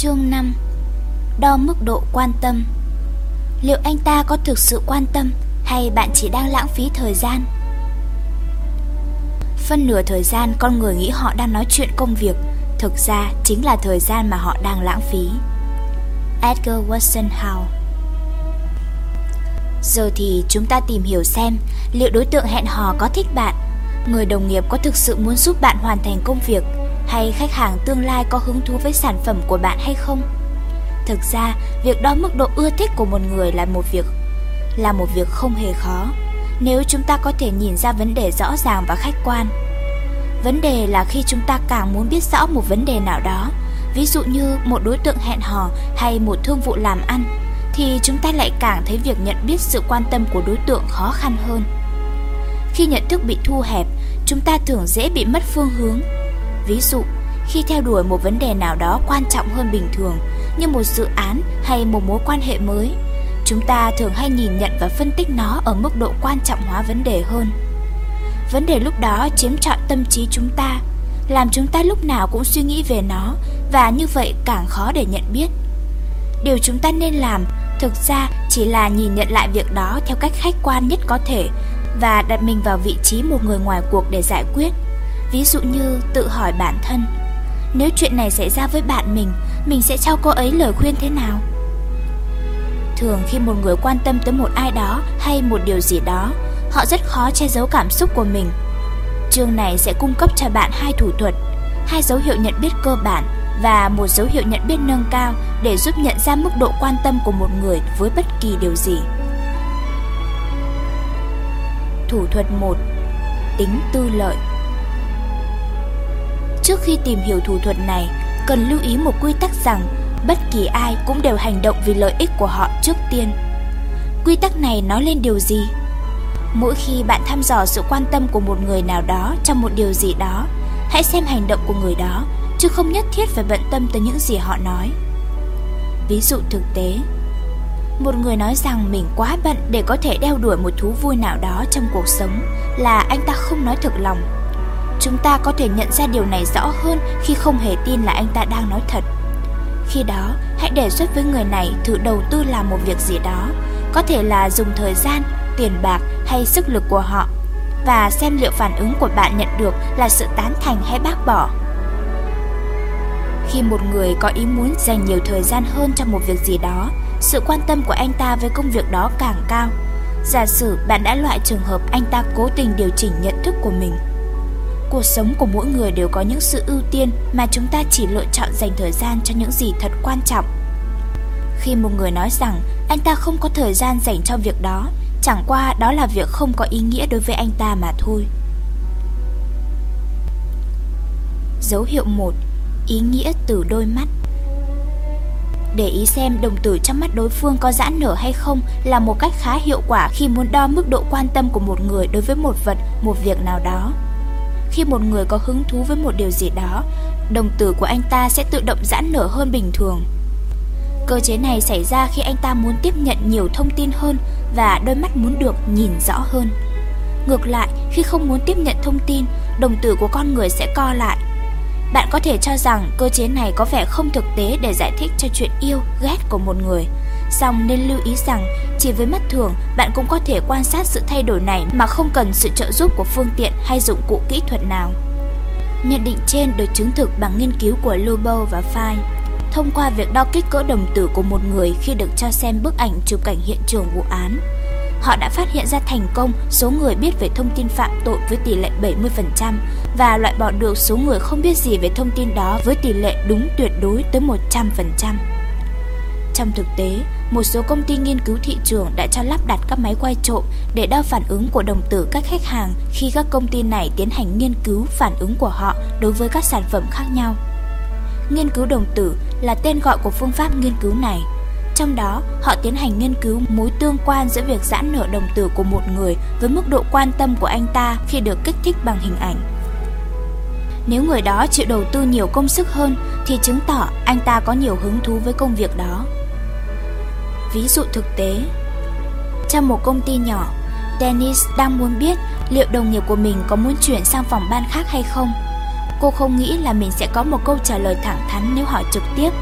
Chương 5. Đo mức độ quan tâm. Liệu anh ta có thực sự quan tâm hay bạn chỉ đang lãng phí thời gian? Phân nửa thời gian con người nghĩ họ đang nói chuyện công việc, thực ra chính là thời gian mà họ đang lãng phí. Edgar Westenhaus. Giờ thì chúng ta tìm hiểu xem liệu đối tượng hẹn hò có thích bạn, người đồng nghiệp có thực sự muốn giúp bạn hoàn thành công việc, hay khách hàng tương lai có hứng thú với sản phẩm của bạn hay không. Thực ra, việc đo mức độ ưa thích của một người là một việc không hề khó, nếu chúng ta có thể nhìn ra vấn đề rõ ràng và khách quan. Vấn đề là khi chúng ta càng muốn biết rõ một vấn đề nào đó, ví dụ như một đối tượng hẹn hò hay một thương vụ làm ăn, thì chúng ta lại càng thấy việc nhận biết sự quan tâm của đối tượng khó khăn hơn. Khi nhận thức bị thu hẹp, chúng ta thường dễ bị mất phương hướng. Ví dụ, khi theo đuổi một vấn đề nào đó quan trọng hơn bình thường, như một dự án hay một mối quan hệ mới, chúng ta thường hay nhìn nhận và phân tích nó ở mức độ quan trọng hóa vấn đề hơn. Vấn đề lúc đó chiếm trọn tâm trí chúng ta, làm chúng ta lúc nào cũng suy nghĩ về nó, và như vậy càng khó để nhận biết. Điều chúng ta nên làm thực ra chỉ là nhìn nhận lại việc đó theo cách khách quan nhất có thể và đặt mình vào vị trí một người ngoài cuộc để giải quyết. Ví dụ như tự hỏi bản thân, nếu chuyện này xảy ra với bạn mình sẽ cho cô ấy lời khuyên thế nào? Thường khi một người quan tâm tới một ai đó hay một điều gì đó, họ rất khó che giấu cảm xúc của mình. Chương này sẽ cung cấp cho bạn 2 thủ thuật, 2 dấu hiệu nhận biết cơ bản và một dấu hiệu nhận biết nâng cao để giúp nhận ra mức độ quan tâm của một người với bất kỳ điều gì. Thủ thuật 1. Tính tư lợi. Trước khi tìm hiểu thủ thuật này, cần lưu ý một quy tắc rằng bất kỳ ai cũng đều hành động vì lợi ích của họ trước tiên. Quy tắc này nói lên điều gì? Mỗi khi bạn thăm dò sự quan tâm của một người nào đó trong một điều gì đó, hãy xem hành động của người đó, chứ không nhất thiết phải bận tâm tới những gì họ nói. Ví dụ thực tế, một người nói rằng mình quá bận để có thể đeo đuổi một thú vui nào đó trong cuộc sống là anh ta không nói thực lòng. Chúng ta có thể nhận ra điều này rõ hơn khi không hề tin là anh ta đang nói thật. Khi đó, hãy đề xuất với người này thử đầu tư làm một việc gì đó, có thể là dùng thời gian, tiền bạc hay sức lực của họ, và xem liệu phản ứng của bạn nhận được là sự tán thành hay bác bỏ. Khi một người có ý muốn dành nhiều thời gian hơn cho một việc gì đó, sự quan tâm của anh ta với công việc đó càng cao. Giả sử bạn đã loại trường hợp anh ta cố tình điều chỉnh nhận thức của mình. Cuộc sống của mỗi người đều có những sự ưu tiên mà chúng ta chỉ lựa chọn dành thời gian cho những gì thật quan trọng. Khi một người nói rằng anh ta không có thời gian dành cho việc đó, chẳng qua đó là việc không có ý nghĩa đối với anh ta mà thôi. Dấu hiệu 1. Ý nghĩa từ đôi mắt. Để ý xem đồng tử trong mắt đối phương có giãn nở hay không là một cách khá hiệu quả khi muốn đo mức độ quan tâm của một người đối với một vật, một việc nào đó. Khi một người có hứng thú với một điều gì đó, đồng tử của anh ta sẽ tự động giãn nở hơn bình thường. Cơ chế này xảy ra khi anh ta muốn tiếp nhận nhiều thông tin hơn và đôi mắt muốn được nhìn rõ hơn. Ngược lại, khi không muốn tiếp nhận thông tin, đồng tử của con người sẽ co lại. Bạn có thể cho rằng cơ chế này có vẻ không thực tế để giải thích cho chuyện yêu, ghét của một người. Song nên lưu ý rằng chỉ với mắt thường bạn cũng có thể quan sát sự thay đổi này mà không cần sự trợ giúp của phương tiện hay dụng cụ kỹ thuật nào. Nhận định trên được chứng thực bằng nghiên cứu của Lobo và Fine thông qua việc đo kích cỡ đồng tử của một người khi được cho xem bức ảnh chụp cảnh hiện trường vụ án. Họ đã phát hiện ra thành công số người biết về thông tin phạm tội với tỷ lệ 70% và loại bỏ được số người không biết gì về thông tin đó với tỷ lệ đúng tuyệt đối tới 100%. Trong thực tế, một số công ty nghiên cứu thị trường đã cho lắp đặt các máy quay trộm để đo phản ứng của đồng tử các khách hàng khi các công ty này tiến hành nghiên cứu phản ứng của họ đối với các sản phẩm khác nhau. Nghiên cứu đồng tử là tên gọi của phương pháp nghiên cứu này. Trong đó, họ tiến hành nghiên cứu mối tương quan giữa việc giãn nở đồng tử của một người với mức độ quan tâm của anh ta khi được kích thích bằng hình ảnh. Nếu người đó chịu đầu tư nhiều công sức hơn thì chứng tỏ anh ta có nhiều hứng thú với công việc đó. Ví dụ thực tế, trong một công ty nhỏ, Dennis đang muốn biết liệu đồng nghiệp của mình có muốn chuyển sang phòng ban khác hay không. Cô không nghĩ là mình sẽ có một câu trả lời thẳng thắn nếu hỏi trực tiếp.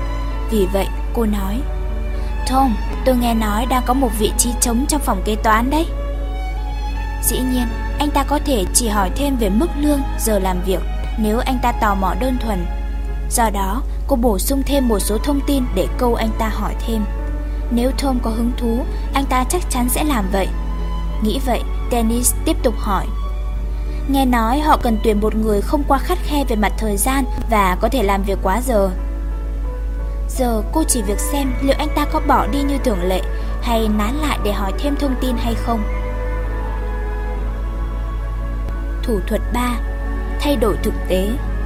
Vì vậy cô nói: Tom, tôi nghe nói đang có một vị trí trống trong phòng kế toán đấy. Dĩ nhiên, anh ta có thể chỉ hỏi thêm về mức lương, giờ làm việc, nếu anh ta tò mò đơn thuần. Do đó, cô bổ sung thêm một số thông tin để câu anh ta hỏi thêm. Nếu Tom có hứng thú, anh ta chắc chắn sẽ làm vậy. Nghĩ vậy, Dennis tiếp tục hỏi: Nghe nói họ cần tuyển một người không quá khắt khe về mặt thời gian và có thể làm việc quá giờ. Giờ cô chỉ việc xem liệu anh ta có bỏ đi như thường lệ hay nán lại để hỏi thêm thông tin hay không. Thủ thuật 3. Thay đổi thực tế.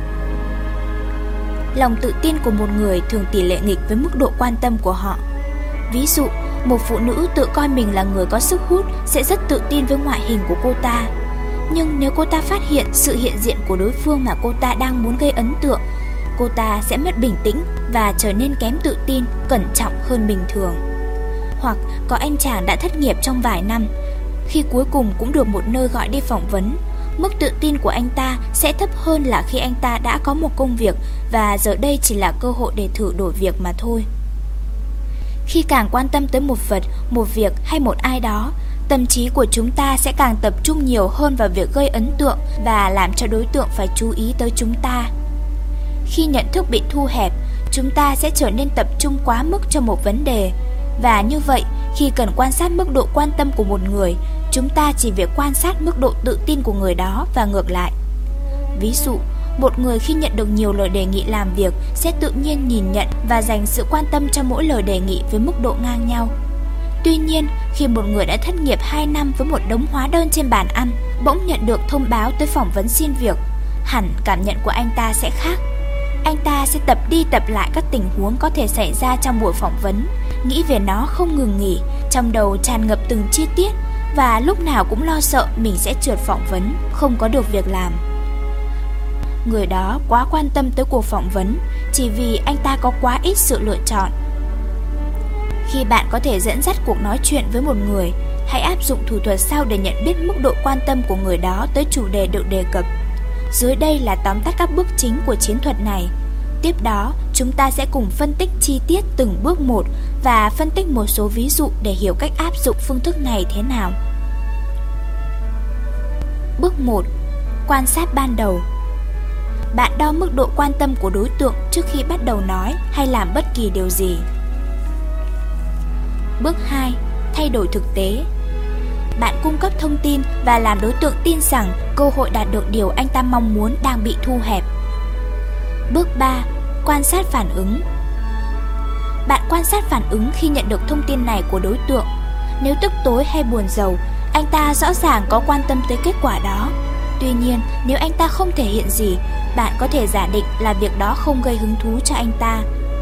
Lòng tự tin của một người thường tỷ lệ nghịch với mức độ quan tâm của họ. Ví dụ, một phụ nữ tự coi mình là người có sức hút sẽ rất tự tin với ngoại hình của cô ta. Nhưng nếu cô ta phát hiện sự hiện diện của đối phương mà cô ta đang muốn gây ấn tượng, cô ta sẽ mất bình tĩnh và trở nên kém tự tin, cẩn trọng hơn bình thường. Hoặc có anh chàng đã thất nghiệp trong vài năm, khi cuối cùng cũng được một nơi gọi đi phỏng vấn, mức tự tin của anh ta sẽ thấp hơn là khi anh ta đã có một công việc và giờ đây chỉ là cơ hội để thử đổi việc mà thôi. Khi càng quan tâm tới một vật, một việc hay một ai đó, tâm trí của chúng ta sẽ càng tập trung nhiều hơn vào việc gây ấn tượng và làm cho đối tượng phải chú ý tới chúng ta. Khi nhận thức bị thu hẹp, chúng ta sẽ trở nên tập trung quá mức cho một vấn đề. Và như vậy, khi cần quan sát mức độ quan tâm của một người, chúng ta chỉ việc quan sát mức độ tự tin của người đó và ngược lại. Ví dụ, một người khi nhận được nhiều lời đề nghị làm việc sẽ tự nhiên nhìn nhận và dành sự quan tâm cho mỗi lời đề nghị với mức độ ngang nhau. Tuy nhiên, khi một người đã thất nghiệp 2 năm với một đống hóa đơn trên bàn ăn, bỗng nhận được thông báo tới phỏng vấn xin việc, hẳn cảm nhận của anh ta sẽ khác. Anh ta sẽ tập đi tập lại các tình huống có thể xảy ra trong buổi phỏng vấn, nghĩ về nó không ngừng nghỉ, trong đầu tràn ngập từng chi tiết và lúc nào cũng lo sợ mình sẽ trượt phỏng vấn, không có được việc làm. Người đó quá quan tâm tới cuộc phỏng vấn chỉ vì anh ta có quá ít sự lựa chọn. Khi bạn có thể dẫn dắt cuộc nói chuyện với một người, hãy áp dụng thủ thuật sau để nhận biết mức độ quan tâm của người đó tới chủ đề được đề cập. Dưới đây là tóm tắt các bước chính của chiến thuật này. Tiếp đó, chúng ta sẽ cùng phân tích chi tiết từng bước một và phân tích một số ví dụ để hiểu cách áp dụng phương thức này thế nào. Bước 1. Quan sát ban đầu. Bạn đo mức độ quan tâm của đối tượng trước khi bắt đầu nói hay làm bất kỳ điều gì. Bước 2. Thay đổi thực tế. Bạn cung cấp thông tin và làm đối tượng tin rằng cơ hội đạt được điều anh ta mong muốn đang bị thu hẹp. Bước 3. Quan sát phản ứng. Bạn quan sát phản ứng khi nhận được thông tin này của đối tượng. Nếu tức tối hay buồn rầu, anh ta rõ ràng có quan tâm tới kết quả đó. Tuy nhiên, nếu anh ta không thể hiện gì, bạn có thể giả định là việc đó không gây hứng thú cho anh ta.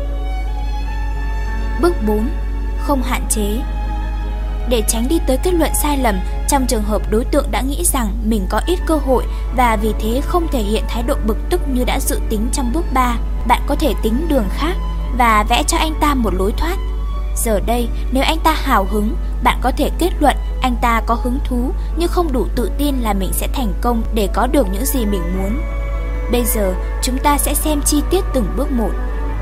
Bước 4. Không hạn chế. Để tránh đi tới kết luận sai lầm trong trường hợp đối tượng đã nghĩ rằng mình có ít cơ hội và vì thế không thể hiện thái độ bực tức như đã dự tính trong bước 3, bạn có thể tính đường khác và vẽ cho anh ta một lối thoát. Giờ đây, nếu anh ta hào hứng, bạn có thể kết luận anh ta có hứng thú nhưng không đủ tự tin là mình sẽ thành công để có được những gì mình muốn. Bây giờ, chúng ta sẽ xem chi tiết từng bước một.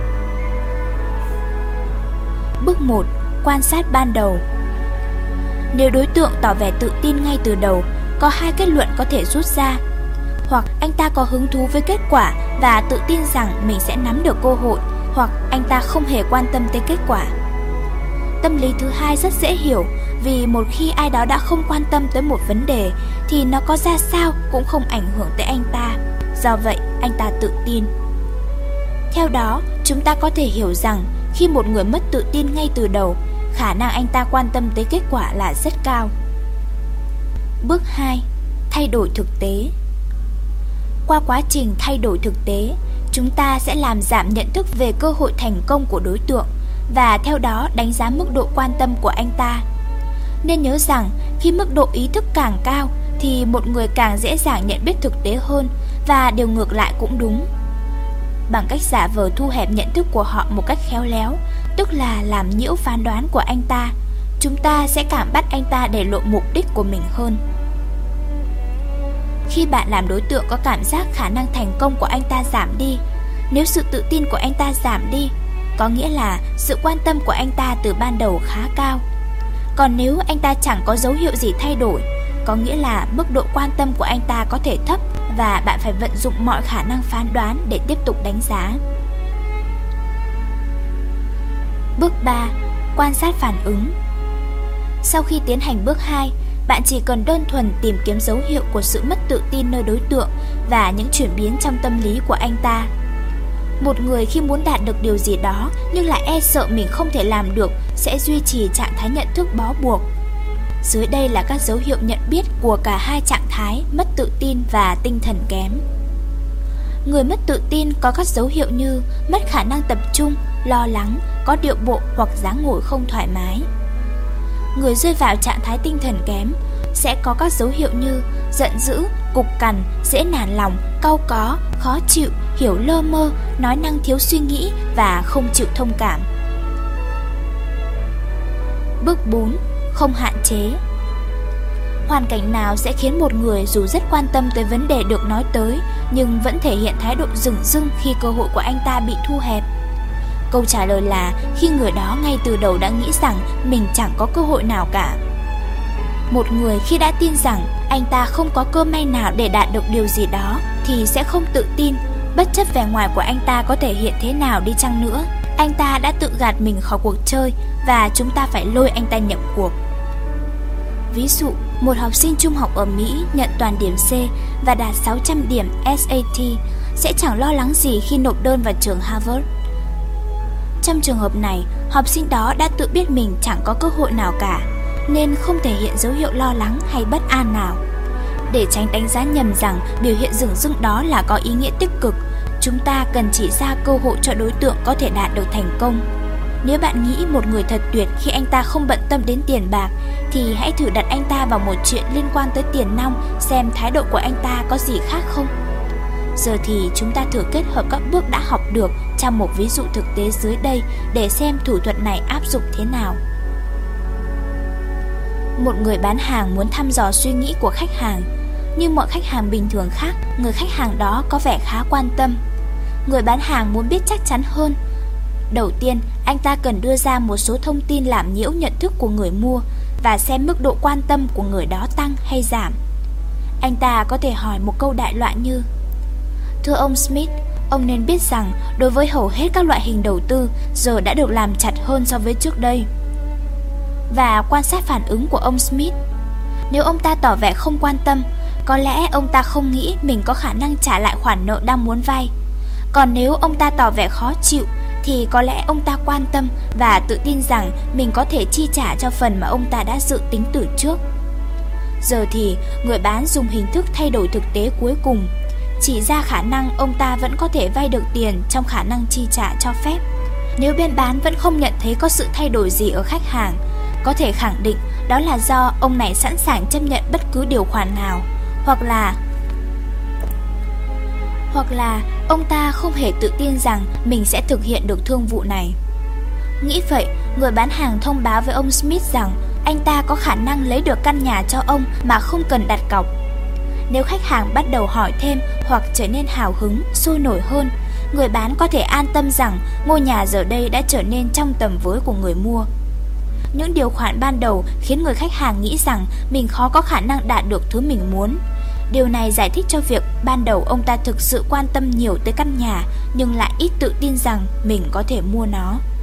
Bước 1. Quan sát ban đầu. Nếu đối tượng tỏ vẻ tự tin ngay từ đầu, có hai kết luận có thể rút ra. Hoặc anh ta có hứng thú với kết quả và tự tin rằng mình sẽ nắm được cơ hội, hoặc anh ta không hề quan tâm tới kết quả. Tâm lý thứ hai rất dễ hiểu, vì một khi ai đó đã không quan tâm tới một vấn đề thì nó có ra sao cũng không ảnh hưởng tới anh ta. Do vậy, anh ta tự tin. Theo đó, chúng ta có thể hiểu rằng khi một người mất tự tin ngay từ đầu, khả năng anh ta quan tâm tới kết quả là rất cao. Bước 2. Thay đổi thực tế. Qua quá trình thay đổi thực tế, chúng ta sẽ làm giảm nhận thức về cơ hội thành công của đối tượng và theo đó đánh giá mức độ quan tâm của anh ta. Nên nhớ rằng khi mức độ ý thức càng cao thì một người càng dễ dàng nhận biết thực tế hơn, và điều ngược lại cũng đúng. Bằng cách giả vờ thu hẹp nhận thức của họ một cách khéo léo, tức là làm nhiễu phán đoán của anh ta, chúng ta sẽ cảm bắt anh ta để lộ mục đích của mình hơn. Khi bạn làm đối tượng có cảm giác khả năng thành công của anh ta giảm đi, nếu sự tự tin của anh ta giảm đi, có nghĩa là sự quan tâm của anh ta từ ban đầu khá cao. Còn nếu anh ta chẳng có dấu hiệu gì thay đổi, có nghĩa là mức độ quan tâm của anh ta có thể thấp và bạn phải vận dụng mọi khả năng phán đoán để tiếp tục đánh giá. Bước 3. Quan sát phản ứng. Sau khi tiến hành bước 2, bạn chỉ cần đơn thuần tìm kiếm dấu hiệu của sự mất tự tin nơi đối tượng và những chuyển biến trong tâm lý của anh ta. Một người khi muốn đạt được điều gì đó nhưng lại e sợ mình không thể làm được sẽ duy trì trạng thái nhận thức bó buộc. Dưới đây là các dấu hiệu nhận biết của cả hai trạng thái mất tự tin và tinh thần kém. Người mất tự tin có các dấu hiệu như mất khả năng tập trung, lo lắng, có điệu bộ hoặc dáng ngồi không thoải mái. Người rơi vào trạng thái tinh thần kém sẽ có các dấu hiệu như giận dữ, cục cằn, dễ nản lòng, cau có, khó chịu, hiểu lơ mơ, nói năng thiếu suy nghĩ và không chịu thông cảm. Bước 4. Không hạn chế. Hoàn cảnh nào sẽ khiến một người dù rất quan tâm tới vấn đề được nói tới nhưng vẫn thể hiện thái độ dửng dưng khi cơ hội của anh ta bị thu hẹp? Câu trả lời là khi người đó ngay từ đầu đã nghĩ rằng mình chẳng có cơ hội nào cả. Một người khi đã tin rằng anh ta không có cơ may nào để đạt được điều gì đó thì sẽ không tự tin, bất chấp vẻ ngoài của anh ta có thể hiện thế nào đi chăng nữa. Anh ta đã tự gạt mình khỏi cuộc chơi và chúng ta phải lôi anh ta nhập cuộc. Ví dụ, một học sinh trung học ở Mỹ nhận toàn điểm C và đạt 600 điểm SAT sẽ chẳng lo lắng gì khi nộp đơn vào trường Harvard. Trong trường hợp này, học sinh đó đã tự biết mình chẳng có cơ hội nào cả, nên không thể hiện dấu hiệu lo lắng hay bất an nào. Để tránh đánh giá nhầm rằng biểu hiện dửng dưng đó là có ý nghĩa tích cực, chúng ta cần chỉ ra cơ hội cho đối tượng có thể đạt được thành công. Nếu bạn nghĩ một người thật tuyệt khi anh ta không bận tâm đến tiền bạc, thì hãy thử đặt anh ta vào một chuyện liên quan tới tiền nong xem thái độ của anh ta có gì khác không. Giờ thì chúng ta thử kết hợp các bước đã học được trong một ví dụ thực tế dưới đây để xem thủ thuật này áp dụng thế nào. Một người bán hàng muốn thăm dò suy nghĩ của khách hàng. Như mọi khách hàng bình thường khác, người khách hàng đó có vẻ khá quan tâm. Người bán hàng muốn biết chắc chắn hơn. Đầu tiên, anh ta cần đưa ra một số thông tin làm nhiễu nhận thức của người mua và xem mức độ quan tâm của người đó tăng hay giảm. Anh ta có thể hỏi một câu đại loại như: Thưa ông Smith, ông nên biết rằng đối với hầu hết các loại hình đầu tư giờ đã được làm chặt hơn so với trước đây. Và quan sát phản ứng của ông Smith. Nếu ông ta tỏ vẻ không quan tâm, có lẽ ông ta không nghĩ mình có khả năng trả lại khoản nợ đang muốn vay. Còn nếu ông ta tỏ vẻ khó chịu, thì có lẽ ông ta quan tâm và tự tin rằng mình có thể chi trả cho phần mà ông ta đã dự tính từ trước. Giờ thì người bán dùng hình thức thay đổi thực tế cuối cùng, chỉ ra khả năng ông ta vẫn có thể vay được tiền trong khả năng chi trả cho phép. Nếu bên bán vẫn không nhận thấy có sự thay đổi gì ở khách hàng, có thể khẳng định đó là do ông này sẵn sàng chấp nhận bất cứ điều khoản nào, hoặc là ông ta không hề tự tin rằng mình sẽ thực hiện được thương vụ này. Nghĩ vậy, người bán hàng thông báo với ông Smith rằng anh ta có khả năng lấy được căn nhà cho ông mà không cần đặt cọc. Nếu khách hàng bắt đầu hỏi thêm hoặc trở nên hào hứng, sôi nổi hơn, người bán có thể an tâm rằng ngôi nhà giờ đây đã trở nên trong tầm với của người mua. Những điều khoản ban đầu khiến người khách hàng nghĩ rằng mình khó có khả năng đạt được thứ mình muốn. Điều này giải thích cho việc ban đầu ông ta thực sự quan tâm nhiều tới căn nhà nhưng lại ít tự tin rằng mình có thể mua nó.